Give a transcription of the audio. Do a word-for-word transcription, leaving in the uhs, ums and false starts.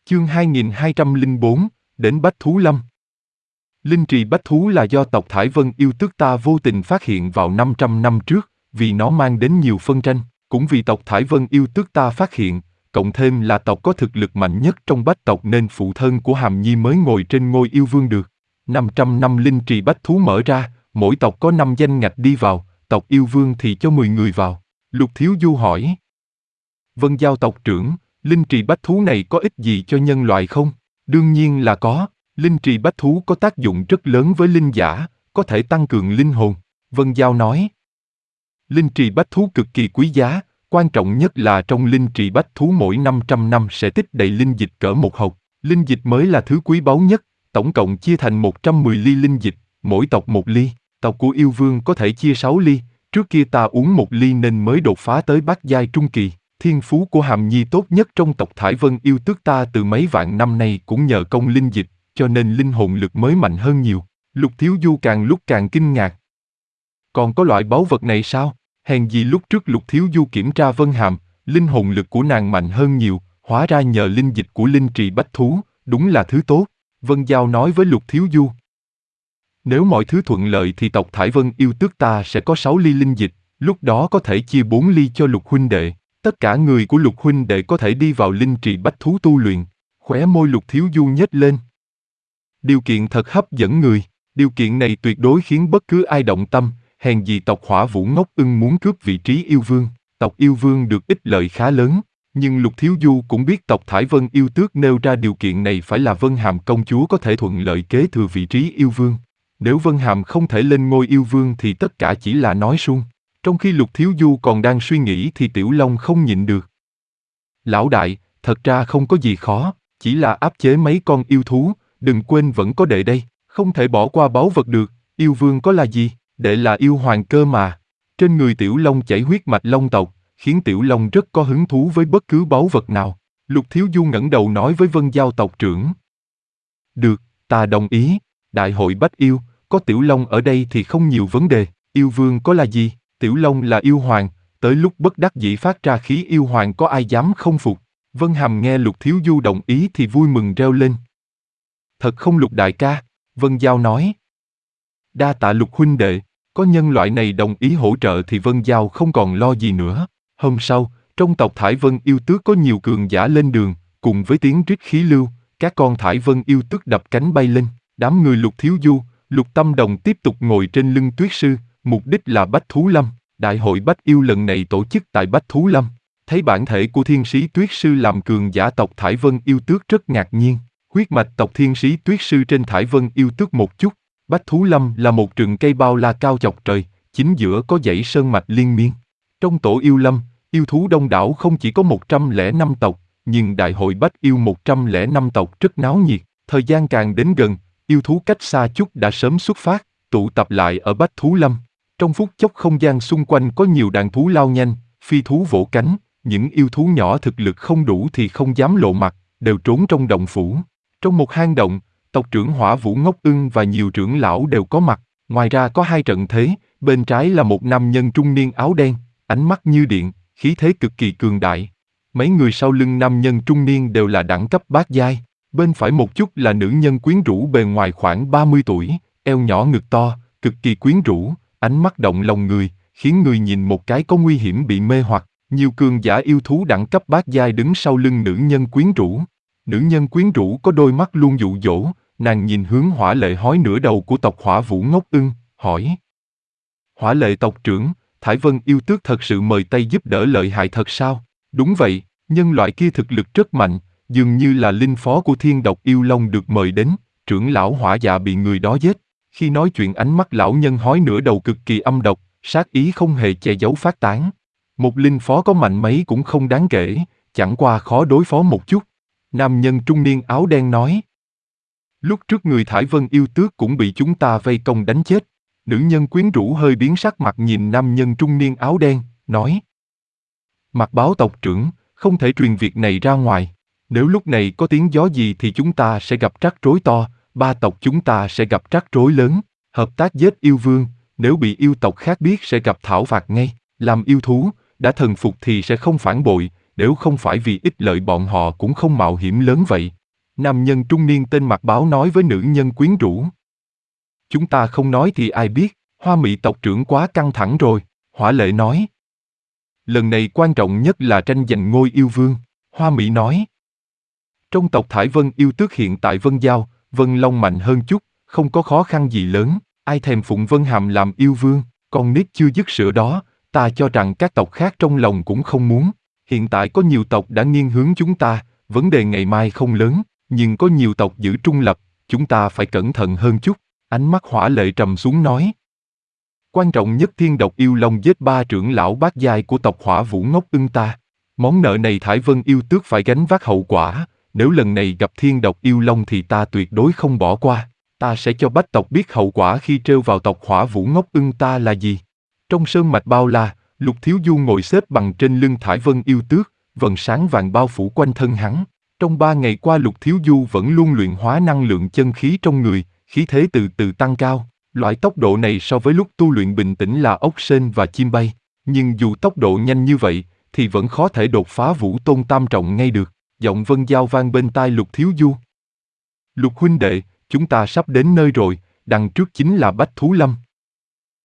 Chương hai nghìn hai trăm lẻ bốn, đến Bách Thú Lâm. Linh trì Bách Thú là do tộc Thải Vân yêu tước ta vô tình phát hiện vào năm trăm năm trước, vì nó mang đến nhiều phân tranh, cũng vì tộc Thải Vân yêu tước ta phát hiện, cộng thêm là tộc có thực lực mạnh nhất trong bách tộc nên phụ thân của Hàm Nhi mới ngồi trên ngôi yêu vương được. năm trăm năm linh trì Bách Thú mở ra, mỗi tộc có năm danh ngạch đi vào, tộc yêu vương thì cho mười người vào. Lục Thiếu Du hỏi. Vân Giao tộc trưởng, linh trì Bách Thú này có ích gì cho nhân loại không? Đương nhiên là có. Linh trì Bách Thú có tác dụng rất lớn với linh giả, có thể tăng cường linh hồn. Vân Giao nói. Linh trì Bách Thú cực kỳ quý giá, quan trọng nhất là trong linh trì Bách Thú mỗi năm trăm năm sẽ tích đầy linh dịch cỡ một hộp. Linh dịch mới là thứ quý báu nhất, tổng cộng chia thành một trăm mười ly linh dịch, mỗi tộc một ly. Tộc của yêu vương có thể chia sáu ly, trước kia ta uống một ly nên mới đột phá tới bát giai trung kỳ. Thiên phú của Hàm Nhi tốt nhất trong tộc Thải Vân yêu tước ta từ mấy vạn năm nay cũng nhờ công linh dịch, cho nên linh hồn lực mới mạnh hơn nhiều. Lục Thiếu Du càng lúc càng kinh ngạc. Còn có loại báu vật này sao? Hèn gì lúc trước Lục Thiếu Du kiểm tra Vân Hàm, linh hồn lực của nàng mạnh hơn nhiều, hóa ra nhờ linh dịch của linh trì Bách Thú, đúng là thứ tốt. Vân Giao nói với Lục Thiếu Du. Nếu mọi thứ thuận lợi thì tộc Thải Vân yêu tước ta sẽ có sáu ly linh dịch, lúc đó có thể chia bốn ly cho Lục huynh đệ. Tất cả người của Lục huynh đệ có thể đi vào linh trì Bách Thú tu luyện. Khóe môi Lục Thiếu Du nhếch lên. Điều kiện thật hấp dẫn người, điều kiện này tuyệt đối khiến bất cứ ai động tâm, hèn gì tộc Hỏa Vũ Ngốc Ưng muốn cướp vị trí yêu vương. Tộc yêu vương được ích lợi khá lớn, nhưng Lục Thiếu Du cũng biết tộc Thải Vân yêu tước nêu ra điều kiện này phải là Vân Hàm công chúa có thể thuận lợi kế thừa vị trí yêu vương. Nếu Vân Hàm không thể lên ngôi yêu vương thì tất cả chỉ là nói suông. Trong khi Lục Thiếu Du còn đang suy nghĩ thì Tiểu Long không nhịn được. Lão đại, thật ra không có gì khó, chỉ là áp chế mấy con yêu thú, đừng quên vẫn có đệ đây, không thể bỏ qua báu vật được, yêu vương có là gì, đệ là yêu hoàng cơ mà. Trên người Tiểu Long chảy huyết mạch Long tộc, khiến Tiểu Long rất có hứng thú với bất cứ báu vật nào. Lục Thiếu Du ngẩng đầu nói với Vân Giao tộc trưởng. Được, ta đồng ý, đại hội Bách Yêu, có Tiểu Long ở đây thì không nhiều vấn đề, yêu vương có là gì? Tiểu Long là yêu hoàng, tới lúc bất đắc dĩ phát ra khí yêu hoàng có ai dám không phục. Vân Hàm nghe Lục Thiếu Du đồng ý thì vui mừng reo lên. Thật không Lục đại ca, Vân Giao nói. Đa tạ Lục huynh đệ, có nhân loại này đồng ý hỗ trợ thì Vân Giao không còn lo gì nữa. Hôm sau, trong tộc Thải Vân yêu tước có nhiều cường giả lên đường, cùng với tiếng rít khí lưu, các con Thải Vân yêu tước đập cánh bay lên. Đám người Lục Thiếu Du, Lục Tâm Đồng tiếp tục ngồi trên lưng Tuyết Sư. Mục đích là Bách Thú Lâm. Đại hội Bách Yêu lần này tổ chức tại Bách Thú Lâm. Thấy bản thể của thiên sĩ Tuyết Sư làm cường giả tộc Thải Vân yêu tước rất ngạc nhiên. Huyết mạch tộc thiên sĩ Tuyết Sư trên Thải Vân yêu tước một chút. Bách Thú Lâm là một rừng cây bao la cao chọc trời, chính giữa có dãy sơn mạch liên miên. Trong tổ yêu lâm, yêu thú đông đảo không chỉ có một trăm lẻ năm tộc, nhưng đại hội Bách Yêu một trăm lẻ năm tộc rất náo nhiệt. Thời gian càng đến gần, yêu thú cách xa chút đã sớm xuất phát, tụ tập lại ở Bách Thú Lâm. Trong phút chốc không gian xung quanh có nhiều đàn thú lao nhanh, phi thú vỗ cánh, những yêu thú nhỏ thực lực không đủ thì không dám lộ mặt, đều trốn trong động phủ. Trong một hang động, tộc trưởng Hỏa Vũ Ngốc Ưng và nhiều trưởng lão đều có mặt, ngoài ra có hai trận thế, bên trái là một nam nhân trung niên áo đen, ánh mắt như điện, khí thế cực kỳ cường đại. Mấy người sau lưng nam nhân trung niên đều là đẳng cấp bát giai, bên phải một chút là nữ nhân quyến rũ bề ngoài khoảng ba mươi tuổi, eo nhỏ ngực to, cực kỳ quyến rũ. Ánh mắt động lòng người, khiến người nhìn một cái có nguy hiểm bị mê hoặc. Nhiều cường giả yêu thú đẳng cấp bát giai đứng sau lưng nữ nhân quyến rũ. Nữ nhân quyến rũ có đôi mắt luôn dụ dỗ, nàng nhìn hướng Hỏa Lệ hói nửa đầu của tộc Hỏa Vũ Ngốc Ưng, hỏi. Hỏa Lệ tộc trưởng, Thải Vân yêu tước thật sự mời Tây giúp đỡ lợi hại thật sao? Đúng vậy, nhân loại kia thực lực rất mạnh, dường như là linh phó của Thiên Độc Yêu Long được mời đến, trưởng lão Hỏa Dạ bị người đó giết. Khi nói chuyện ánh mắt lão nhân hói nửa đầu cực kỳ âm độc, sát ý không hề che giấu phát tán. Một linh phó có mạnh mấy cũng không đáng kể, chẳng qua khó đối phó một chút. Nam nhân trung niên áo đen nói. Lúc trước người Thải Vân yêu tước cũng bị chúng ta vây công đánh chết. Nữ nhân quyến rũ hơi biến sắc mặt nhìn nam nhân trung niên áo đen, nói. Mặt báo tộc trưởng, không thể truyền việc này ra ngoài. Nếu lúc này có tiếng gió gì thì chúng ta sẽ gặp rắc rối to. Ba tộc chúng ta sẽ gặp rắc rối lớn, hợp tác giết yêu vương, nếu bị yêu tộc khác biết sẽ gặp thảo phạt ngay, làm yêu thú, đã thần phục thì sẽ không phản bội, nếu không phải vì ích lợi bọn họ cũng không mạo hiểm lớn vậy. Nam nhân trung niên tên Mặc Báo nói với nữ nhân quyến rũ. Chúng ta không nói thì ai biết, Hoa Mị tộc trưởng quá căng thẳng rồi, Hỏa Lệ nói. Lần này quan trọng nhất là tranh giành ngôi yêu vương, Hoa Mị nói. Trong tộc Thải Vân yêu tước hiện tại Vân Giao, Vân Long mạnh hơn chút, không có khó khăn gì lớn, ai thèm phụng Vân Hàm làm yêu vương, con nít chưa dứt sữa đó, ta cho rằng các tộc khác trong lòng cũng không muốn. Hiện tại có nhiều tộc đã nghiêng hướng chúng ta, vấn đề ngày mai không lớn, nhưng có nhiều tộc giữ trung lập, chúng ta phải cẩn thận hơn chút. Ánh mắt Hỏa Lệ trầm xuống nói. Quan trọng nhất Thiên Độc Yêu Long giết ba trưởng lão bát giai của tộc Hỏa Vũ Ngốc Ưng ta. Món nợ này Thải Vân yêu tước phải gánh vác hậu quả, nếu lần này gặp Thiên Độc Yêu Long thì ta tuyệt đối không bỏ qua. Ta sẽ cho bách tộc biết hậu quả khi trêu vào tộc Hỏa Vũ Ngốc Ưng ta là gì. Trong sơn mạch bao la, Lục Thiếu Du ngồi xếp bằng trên lưng Thải Vân yêu tước, vầng sáng vàng bao phủ quanh thân hắn. Trong ba ngày qua Lục Thiếu Du vẫn luôn luyện hóa năng lượng chân khí trong người, khí thế từ từ tăng cao. Loại tốc độ này so với lúc tu luyện bình tĩnh là ốc sên và chim bay. Nhưng dù tốc độ nhanh như vậy, thì vẫn khó thể đột phá Vũ Tôn Tam Trọng ngay được. Giọng Vân Giao vang bên tai Lục Thiếu Du. Lục huynh đệ, chúng ta sắp đến nơi rồi, đằng trước chính là Bách Thú Lâm.